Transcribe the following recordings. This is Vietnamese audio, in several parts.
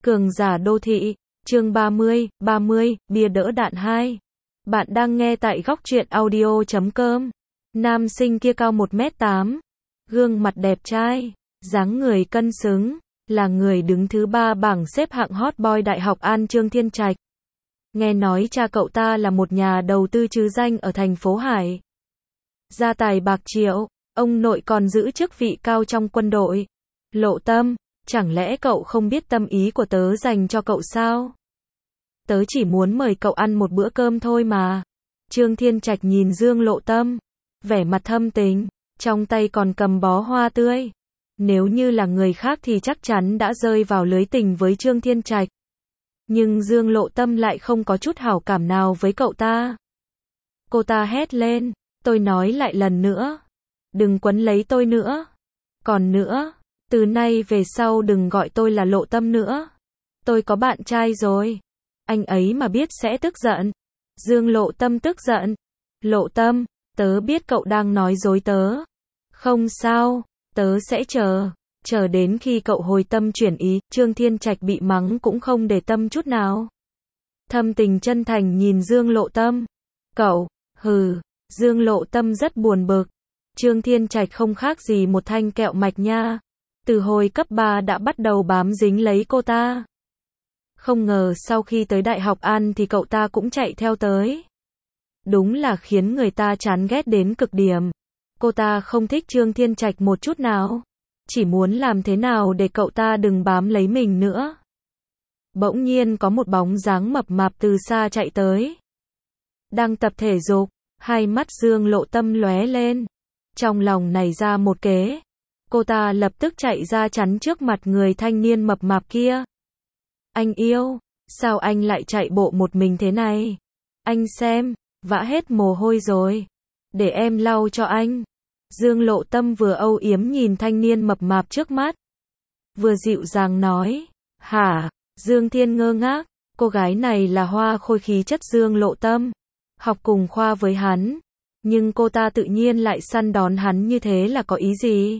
Cường giả đô thị, chương 30, bia đỡ đạn 2. Bạn đang nghe tại góc truyện audio.com. Nam sinh kia cao 1m8, gương mặt đẹp trai, dáng người cân xứng, là người đứng thứ 3 bảng xếp hạng hot boy Đại học An Trương Thiên Trạch. Nghe nói cha cậu ta là một nhà đầu tư trứ danh ở thành phố Hải. Gia tài bạc triệu, ông nội còn giữ chức vị cao trong quân đội. Lộ Tâm, chẳng lẽ cậu không biết tâm ý của tớ dành cho cậu sao? Tớ chỉ muốn mời cậu ăn một bữa cơm thôi mà. Trương Thiên Trạch nhìn Dương Lộ Tâm, vẻ mặt thâm tình, trong tay còn cầm bó hoa tươi. Nếu như là người khác thì chắc chắn đã rơi vào lưới tình với Trương Thiên Trạch. Nhưng Dương Lộ Tâm lại không có chút hảo cảm nào với cậu ta. Cô ta hét lên, tôi nói lại lần nữa, đừng quấn lấy tôi nữa. Còn nữa, từ nay về sau đừng gọi tôi là Lộ Tâm nữa. Tôi có bạn trai rồi. Anh ấy mà biết sẽ tức giận. Dương Lộ Tâm tức giận. Lộ Tâm, tớ biết cậu đang nói dối tớ. Không sao, tớ sẽ chờ đến khi cậu hồi tâm chuyển ý. Trương Thiên Trạch bị mắng cũng không để tâm chút nào. Thâm tình chân thành nhìn Dương Lộ Tâm. Cậu, Dương Lộ Tâm rất buồn bực. Trương Thiên Trạch không khác gì một thanh kẹo mạch nha. Từ hồi cấp 3 đã bắt đầu bám dính lấy cô ta. Không ngờ sau khi tới Đại học An thì cậu ta cũng chạy theo tới. Đúng là khiến người ta chán ghét đến cực điểm. Cô ta không thích Trương Thiên Trạch một chút nào. Chỉ muốn làm thế nào để cậu ta đừng bám lấy mình nữa. Bỗng nhiên có một bóng dáng mập mạp từ xa chạy tới. Đang tập thể dục, hai mắt Dương Lộ Tâm lóe lên. Trong lòng nảy ra một kế. Cô ta lập tức chạy ra chắn trước mặt người thanh niên mập mạp kia. Anh yêu, sao anh lại chạy bộ một mình thế này? Anh xem, vã hết mồ hôi rồi. Để em lau cho anh. Dương Lộ Tâm vừa âu yếm nhìn thanh niên mập mạp trước mắt. Vừa dịu dàng nói. Hả? Dương Thiên ngơ ngác. Cô gái này là hoa khôi khí chất Dương Lộ Tâm. Học cùng khoa với hắn. Nhưng cô ta tự nhiên lại săn đón hắn như thế là có ý gì?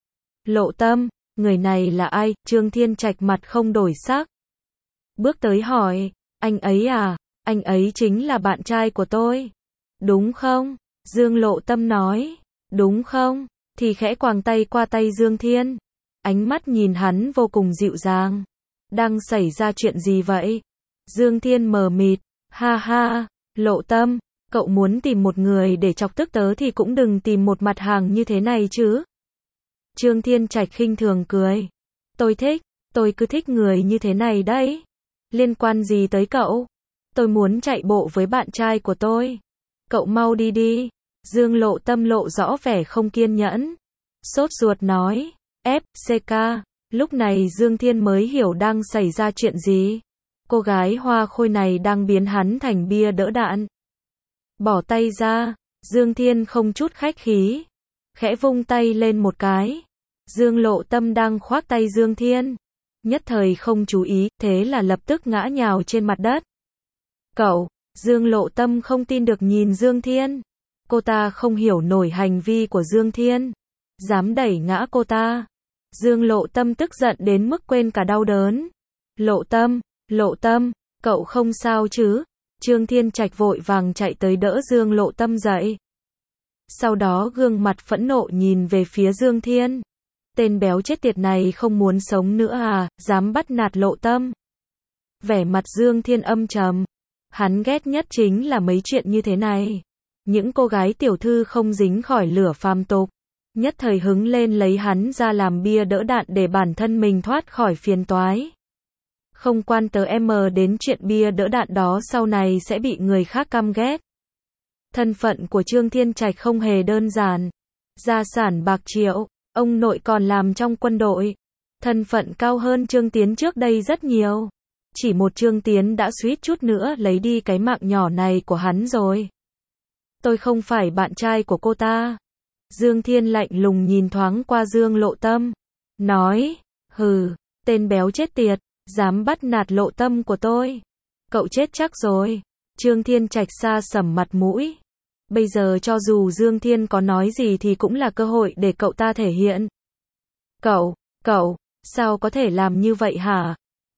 Lộ Tâm, người này là ai? Trương Thiên Trạch mặt không đổi sắc. Bước tới hỏi, anh ấy à? Anh ấy chính là bạn trai của tôi. Đúng không? Dương Lộ Tâm nói. Đúng không? Thì khẽ quàng tay qua tay Dương Thiên. Ánh mắt nhìn hắn vô cùng dịu dàng. Đang xảy ra chuyện gì vậy? Dương Thiên mờ mịt. Ha ha, Lộ Tâm, cậu muốn tìm một người để chọc tức tớ thì cũng đừng tìm một mặt hàng như thế này chứ. Trương Thiên Trạch khinh thường cười. Tôi cứ thích người như thế này đấy. Liên quan gì tới cậu? Tôi muốn chạy bộ với bạn trai của tôi. Cậu mau đi đi. Dương Lộ Tâm lộ rõ vẻ không kiên nhẫn. Sốt ruột nói. FCK. Lúc này Dương Thiên mới hiểu đang xảy ra chuyện gì. Cô gái hoa khôi này đang biến hắn thành bia đỡ đạn. Bỏ tay ra. Dương Thiên không chút khách khí. Khẽ vung tay lên một cái. Dương Lộ Tâm đang khoác tay Dương Thiên. Nhất thời không chú ý, thế là lập tức ngã nhào trên mặt đất. Cậu, Dương Lộ Tâm không tin được nhìn Dương Thiên. Cô ta không hiểu nổi hành vi của Dương Thiên. Dám đẩy ngã cô ta. Dương Lộ Tâm tức giận đến mức quên cả đau đớn. Lộ Tâm, cậu không sao chứ? Trương Thiên Trạch vội vàng chạy tới đỡ Dương Lộ Tâm dậy. Sau đó gương mặt phẫn nộ nhìn về phía Dương Thiên. Tên béo chết tiệt này không muốn sống nữa à, dám bắt nạt Lộ Tâm. Vẻ mặt Dương Thiên âm trầm. Hắn ghét nhất chính là mấy chuyện như thế này. Những cô gái tiểu thư không dính khỏi lửa phàm tục. Nhất thời hứng lên lấy hắn ra làm bia đỡ đạn để bản thân mình thoát khỏi phiền toái. Không quan tớ đến chuyện bia đỡ đạn đó sau này sẽ bị người khác căm ghét. Thân phận của Trương Thiên Trạch không hề đơn giản. Gia sản bạc triệu. Ông nội còn làm trong quân đội. Thân phận cao hơn Trương Tiến trước đây rất nhiều. Chỉ một Trương Tiến đã suýt chút nữa lấy đi cái mạng nhỏ này của hắn rồi. Tôi không phải bạn trai của cô ta. Dương Thiên lạnh lùng nhìn thoáng qua Dương Lộ Tâm. Nói, tên béo chết tiệt, dám bắt nạt Lộ Tâm của tôi. Cậu chết chắc rồi. Trương Thiên Trạch xa sầm mặt mũi. Bây giờ cho dù Dương Thiên có nói gì thì cũng là cơ hội để cậu ta thể hiện. Cậu, sao có thể làm như vậy hả?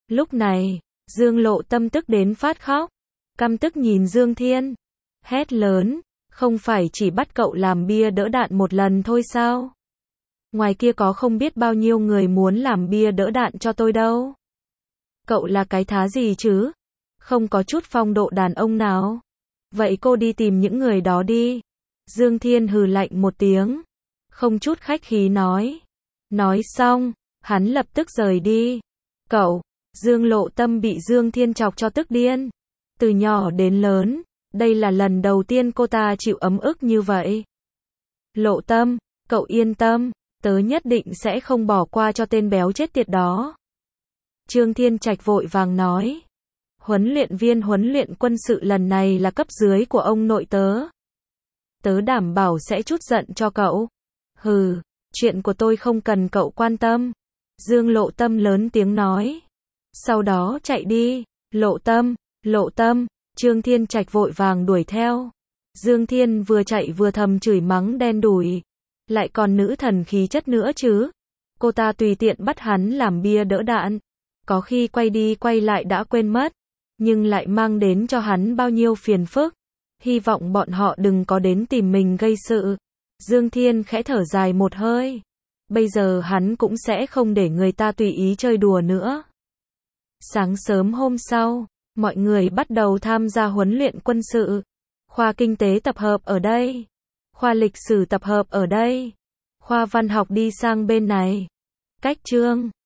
Lúc này, Dương Lộ Tâm tức đến phát khóc, căm tức nhìn Dương Thiên, hét lớn, không phải chỉ bắt cậu làm bia đỡ đạn một lần thôi sao? Ngoài kia có không biết bao nhiêu người muốn làm bia đỡ đạn cho tôi đâu. Cậu là cái thá gì chứ? Không có chút phong độ đàn ông nào. Vậy cô đi tìm những người đó đi. Dương Thiên hừ lạnh một tiếng, không chút khách khí nói. Nói xong, hắn lập tức rời đi. Cậu, Dương Lộ Tâm bị Dương Thiên chọc cho tức điên. Từ nhỏ đến lớn, đây là lần đầu tiên cô ta chịu ấm ức như vậy. Lộ Tâm, cậu yên tâm, tớ nhất định sẽ không bỏ qua cho tên béo chết tiệt đó. Trương Thiên Trạch vội vàng nói. Huấn luyện viên huấn luyện quân sự lần này là cấp dưới của ông nội tớ. Tớ đảm bảo sẽ trút giận cho cậu. Hừ, chuyện của tôi không cần cậu quan tâm. Dương Lộ Tâm lớn tiếng nói. Sau đó chạy đi. Lộ Tâm, Trương Thiên Trạch vội vàng đuổi theo. Dương Thiên vừa chạy vừa thầm chửi mắng đen đủi. Lại còn nữ thần khí chất nữa chứ. Cô ta tùy tiện bắt hắn làm bia đỡ đạn. Có khi quay đi quay lại đã quên mất. Nhưng lại mang đến cho hắn bao nhiêu phiền phức. Hy vọng bọn họ đừng có đến tìm mình gây sự. Dương Thiên khẽ thở dài một hơi. Bây giờ hắn cũng sẽ không để người ta tùy ý chơi đùa nữa. Sáng sớm hôm sau, mọi người bắt đầu tham gia huấn luyện quân sự. Khoa kinh tế tập hợp ở đây. Khoa lịch sử tập hợp ở đây. Khoa văn học đi sang bên này. Cách chương